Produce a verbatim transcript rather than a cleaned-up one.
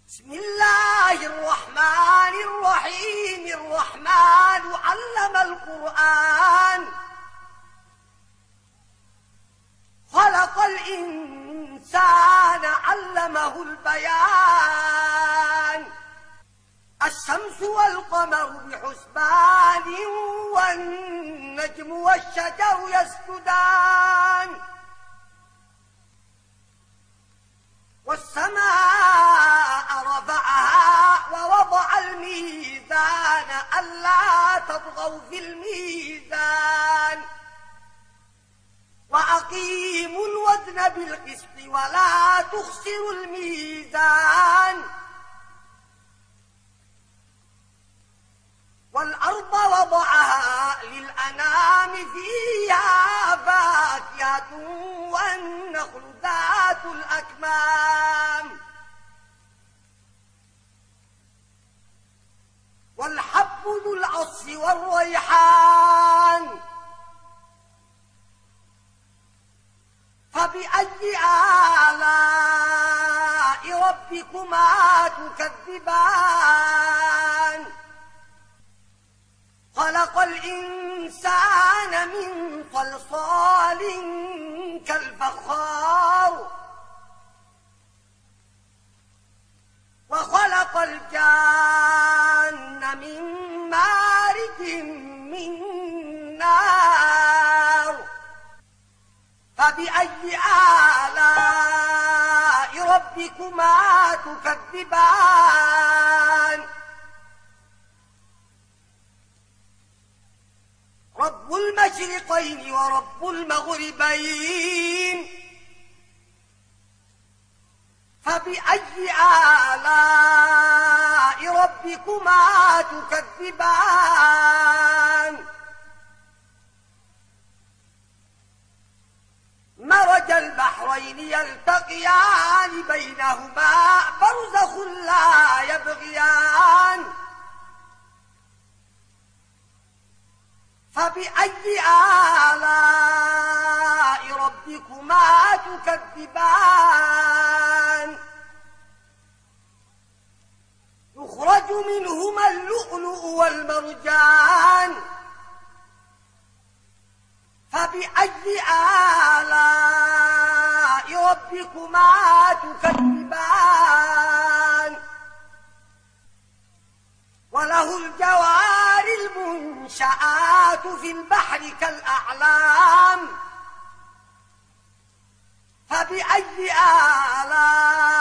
بسم الله الرحمن الرحيم. الرحمن علم القرآن خلق الإنسان علمه البيان. الشمس والقمر بحسبان والنجم والشجر يسجدان والسماء رفعها ووضع الميزان ألا تطغوا في الميزان وأقيموا الوزن بالقسط ولا تخسروا الميزان والأرض وضعها للأنام فيها فاكهة والنخل ذات الأكمام والحب ذو العصف والريحان. فبأي آلاء ربكما تكذبان؟ خلق الإنسان من صلصال كالفخار وخلق الجان من مارج من نار. فبأي آلاء ربكما تكذبان؟ رب المشرقين ورب المغربين. فبأي آلاء ربكما تكذبان؟ مرج البحرين يلتقيان بينهما برزخ لا يبغيان. فبأي آلاء ربكما تكذبان؟ يخرج منهما اللؤلؤ والمرجان. فبأي آلاء ربكما تكذبان؟ وله الجوار المنشآت في البحر كالأعلام. فبأي آلاء